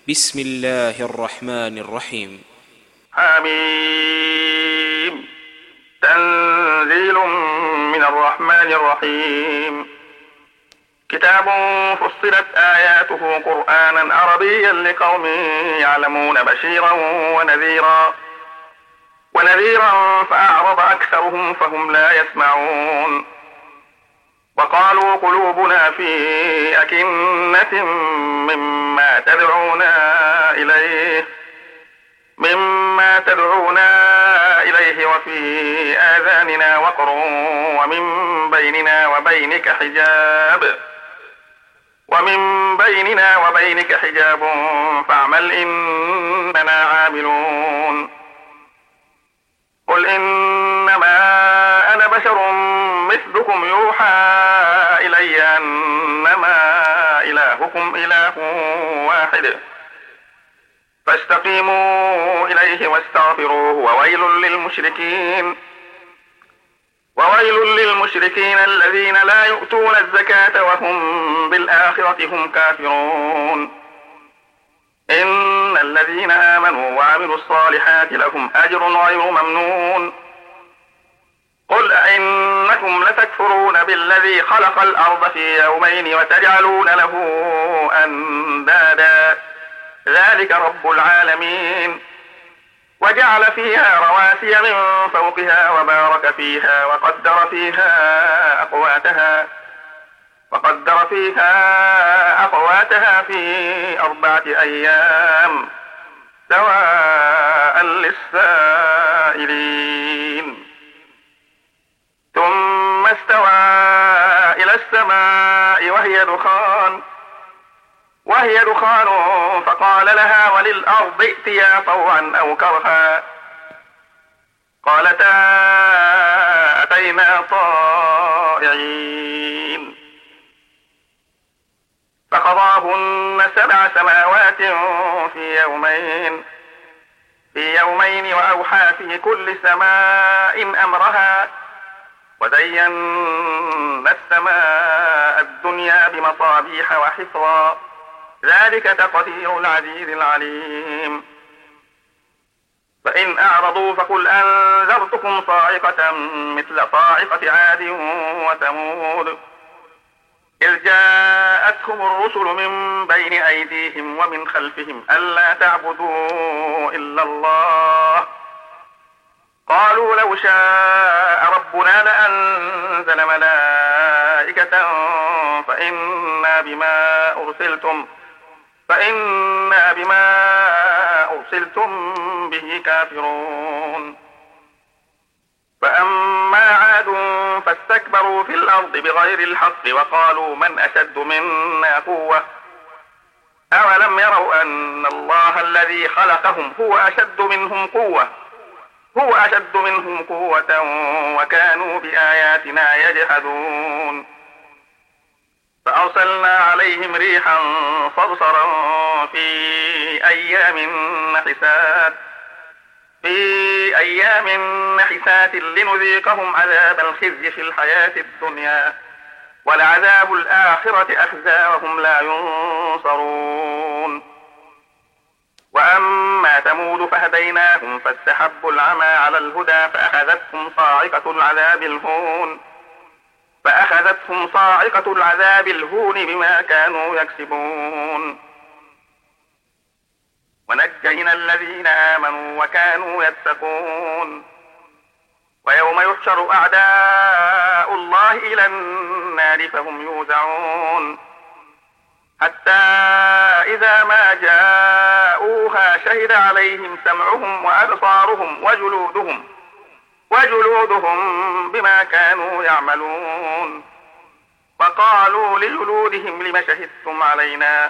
بسم الله الرحمن الرحيم. حميم. تنزيل من الرحمن الرحيم. كتاب فصلت آياته قرآنا عربيا لقوم يعلمون بشيرا ونذيرا فأعرض أكثرهم فهم لا يسمعون. وقالوا قلوبنا في أكنة مما تدعونا إليه وفي آذاننا وقر ومن بيننا وبينك حجاب فاعمل إننا عاملون. قل إنما أنا بشر مثلكم يوحى إلي أنما إلهكم إله واحد فاستقيموا إليه واستغفروه وويل للمشركين الذين لا يؤتون الزكاة وهم بالآخرة هم كافرون. إن الذين آمنوا وعملوا الصالحات لهم أجر غير ممنون. قل أئنكم لتكفرون بالذي خلق الأرض في يومين وتجعلون له أندادا ذلك رب العالمين. وجعل فيها رواسي من فوقها وبارك فيها وقدر فيها أقواتها في 4 أيام سواء للسائلين. ثم استوى إلى السماء وهي دخان فقال لها وللأرض ائتيا طوعا أو كرها قالتا أتينا طائعين. فقضاهن 7 سماوات في يومين وأوحى في كل سماء أمرها وزينا السماء الدنيا بمصابيح وحفظا ذلك تقدير العزيز العليم. فإن أعرضوا فقل أنذرتكم صاعقة مثل صاعقة عاد وثمود إذ جاءتهم الرسل من بين أيديهم ومن خلفهم ألا تعبدوا إلا الله قالوا لو شاء ربنا لأنزل ملائكة فإنا بما أرسلتم به كافرون. فأما عاد فاستكبروا في الأرض بغير الحق وقالوا من أشد منا قوة أولم يروا أن الله الذي خلقهم هو أشد منهم قوة وكانوا بآياتنا يجحدون. فأرسلنا عليهم ريحا صرصرا في أيام نحسات لنذيقهم عذاب الخزي في الحياة الدنيا ولعذاب الآخرة أخزى وهم لا ينصرون. وأما ثمود فهديناهم فاستحبوا العمى على الهدى فأخذتهم صاعقة العذاب الهون بما كانوا يكسبون. ونجينا الذين آمنوا وكانوا يتقون. ويوم يحشر أعداء الله إلى النار فهم يوزعون حتى إذا ما جاءوها شهد عليهم سمعهم وأبصارهم وجلودهم بما كانوا يعملون. وقالوا لجلودهم لم شهدتم علينا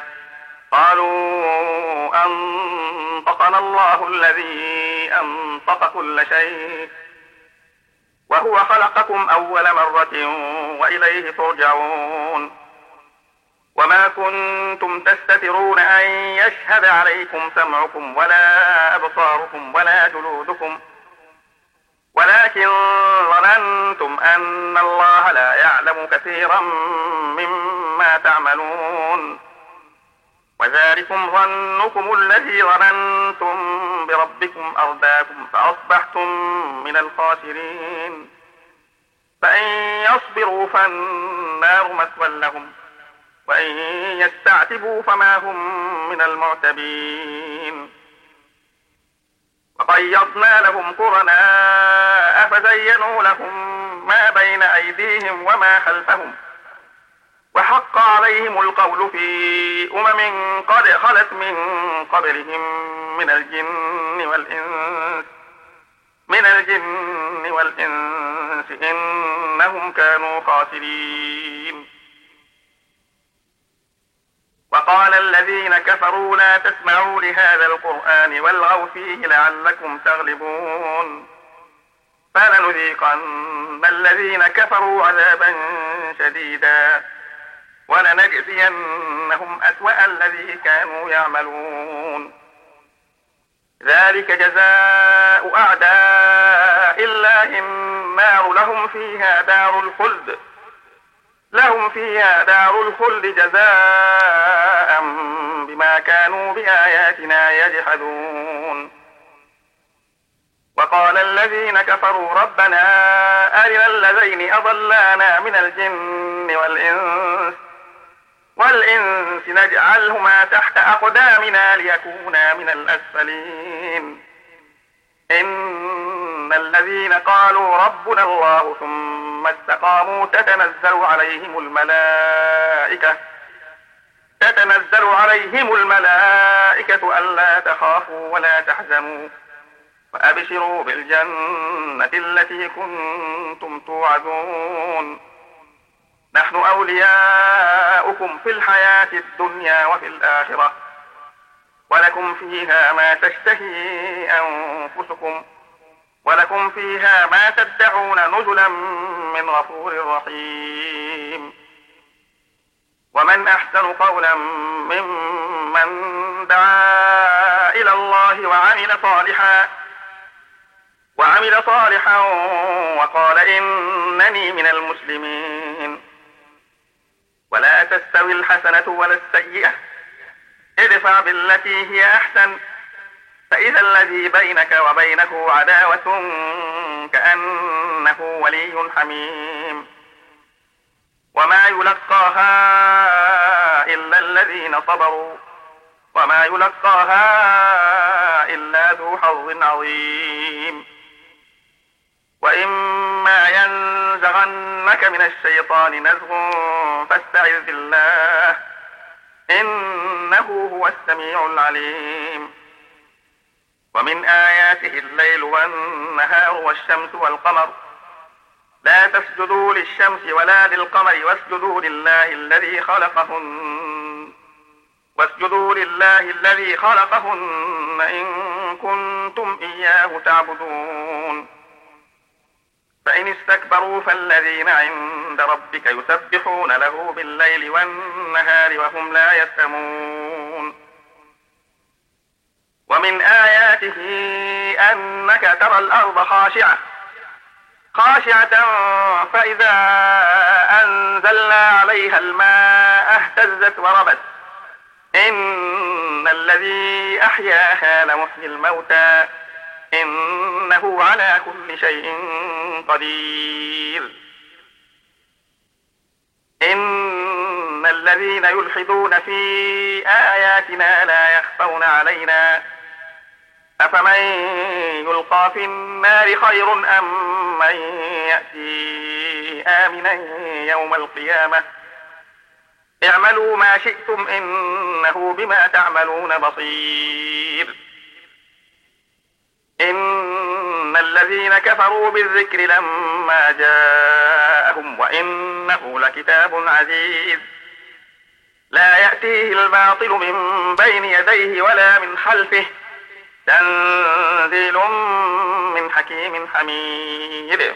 قالوا أنطقنا الله الذي أنطق كل شيء وهو خلقكم أول مرة وإليه ترجعون. وما كنتم تستترون أن يشهد عليكم سمعكم ولا أبصاركم ولا جلودكم ولكن ظننتم أن الله لا يعلم كثيرا مما تعملون. وذلكم ظنكم الذي ظننتم بربكم أرداكم فأصبحتم من الخاسرين. فإن يصبروا فالنار مثوى لهم وإن يستعتبوا فما هم من المعتبين. وقيضنا لهم قرناء فزينوا لهم ما بين أيديهم وما خلفهم وحق عليهم القول في قد خلت من قبلهم من الجن والإنس إنهم كانوا خاسرين. وقال الذين كفروا لا تسمعوا لهذا القرآن والغوا فيه لعلكم تغلبون. فلنذيقن الذين كفروا عذابا شديدا ولنجزينهم أسوأ الذي كانوا يعملون. ذلك جزاء أعداء الله النار لهم فيها دار الخلد جزاء بما كانوا بآياتنا يجحدون. وقال الذين كفروا ربنا أرنا الذين أضلانا من الجن والإنس نجعلهما تحت أقدامنا ليكونا من الأسفلين. إن الذين قالوا ربنا الله ثم استقاموا تتنزل عليهم الملائكة ألا تخافوا ولا تحزنوا وأبشروا بالجنة التي كنتم توعدون. نحن أولياؤكم في الحياة الدنيا وفي الآخرة ولكم فيها ما تشتهي أنفسكم ولكم فيها ما تدعون نزلا من غفور رحيم. ومن أحسن قولا ممن دعا إلى الله وعمل صالحا وقال إنني من المسلمين. ولا تستوي الحسنة ولا السيئة ادفع بالتي هي أحسن فإذا الذي بينك وبينه عداوة كأنه ولي حميم. وما يلقاها إلا الذين صبروا وما يلقاها إلا ذو حظ عظيم. وإما ينزغنك من الشيطان نزغ فاستعذ بالله إنه هو السميع العليم. ومن آياته الليل والنهار والشمس والقمر لا تسجدوا للشمس ولا للقمر واسجدوا لله الذي خلقهن إن كنتم إياه تعبدون. فإن استكبروا فالذين عند ربك يسبحون له بالليل والنهار وهم لا يسأمون. ومن آياته أنك ترى الأرض خاشعة فإذا أنزلنا عليها الماء اهتزت وربت إن الذي أحياها لمحيي الموتى إنه على كل شيء قدير. إن الذين يلحدون في آياتنا لا يخفون علينا أفمن يلقى في النار خير أم من يأتي آمنا يوم القيامة اعملوا ما شئتم إنه بما تعملون بصير. إن الذين كفروا بالذكر لما جاءهم وإنه لكتاب عزيز لا يأتيه الباطل من بين يديه ولا من خلفه تنزيل من حكيم حميد.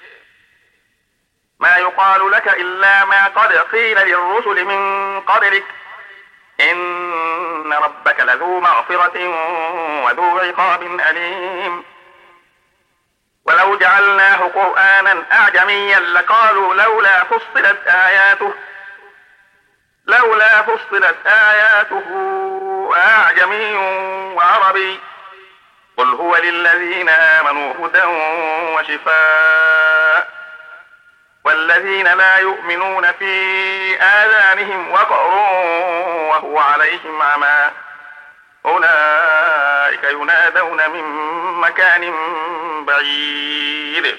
ما يقال لك إلا ما قد قيل للرسل من قبلك إن ربك لذو مغفرة وذو عقاب أليم. ولو جعلناه قرآنا أعجميا لقالوا لولا فصلت آياته لولا فصلت آياته أعجمي وعربي قل هو للذين آمنوا هدى وشفاء والذين لا يؤمنون في آذانهم وقر وهو عليهم عمى أولئك ينادون من مكان بعيد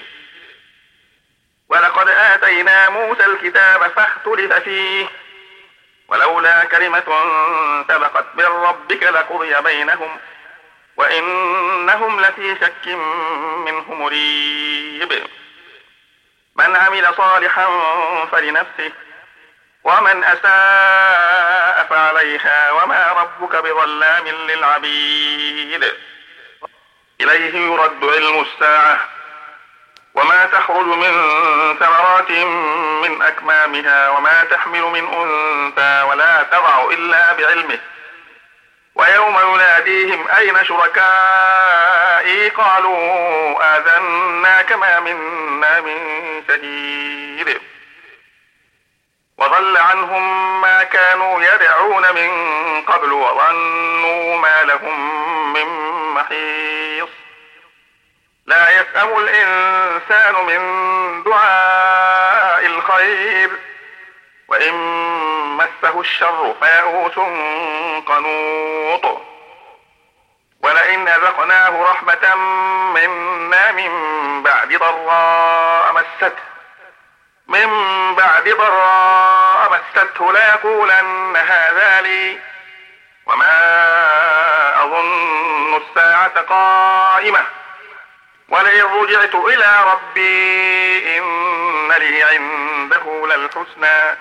ولقد آتينا موسى الكتاب فاختلف فيه ولولا كلمة سبقت من ربك لقضي بينهم وإنهم لفي شك منه مريب من عمل صالحا فلنفسه ومن أساء فعليها وما ربك بظلام للعبيد إليه يرد علم الساعة وما تخرج من ثمرات من أكمامها وما تحمل من أنثى ولا تضع إلا بعلمه ويوم يناديهم أين شركائي قالوا آذناك ما منا من شهيد وضل عنهم ما كانوا يدعون من قبل وظنوا ما لهم من محيص لا يسأم الإنسان من دعاء الخير وإن مسه الشر فيئوس قنوط ولئن أذقناه رحمة منا من بعد ضراء مسته ليقولن هذا لي وما أظن الساعة قائمة ولئن رجعت إلى ربي إن لي عنده للحسنى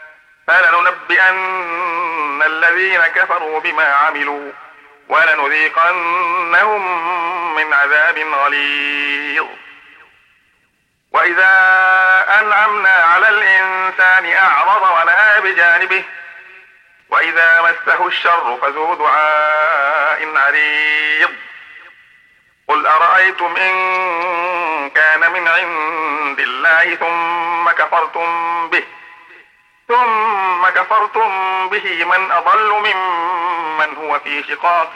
فلننبئن الذين كفروا بما عملوا ولنذيقنهم من عذاب غليظ وإذا أنعمنا على الإنسان أعرض ونأى بجانبه وإذا مسه الشر فذو دعاء عريض قل أرأيتم إن كان من عند الله ثم كفرتم به من أضل ممن هو في شقاق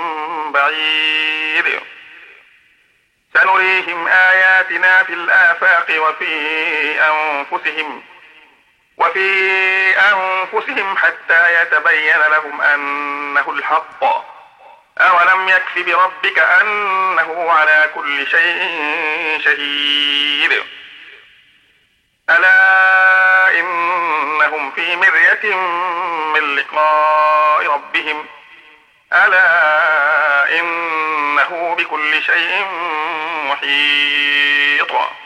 بعيد سنريهم آياتنا في الآفاق وفي أنفسهم حتى يتبين لهم أنه الحق أولم يكف بربك أنه على كل شيء شهيد ألا إنهم في مرية من لقاء ربهم ألا إنه بكل شيء محيط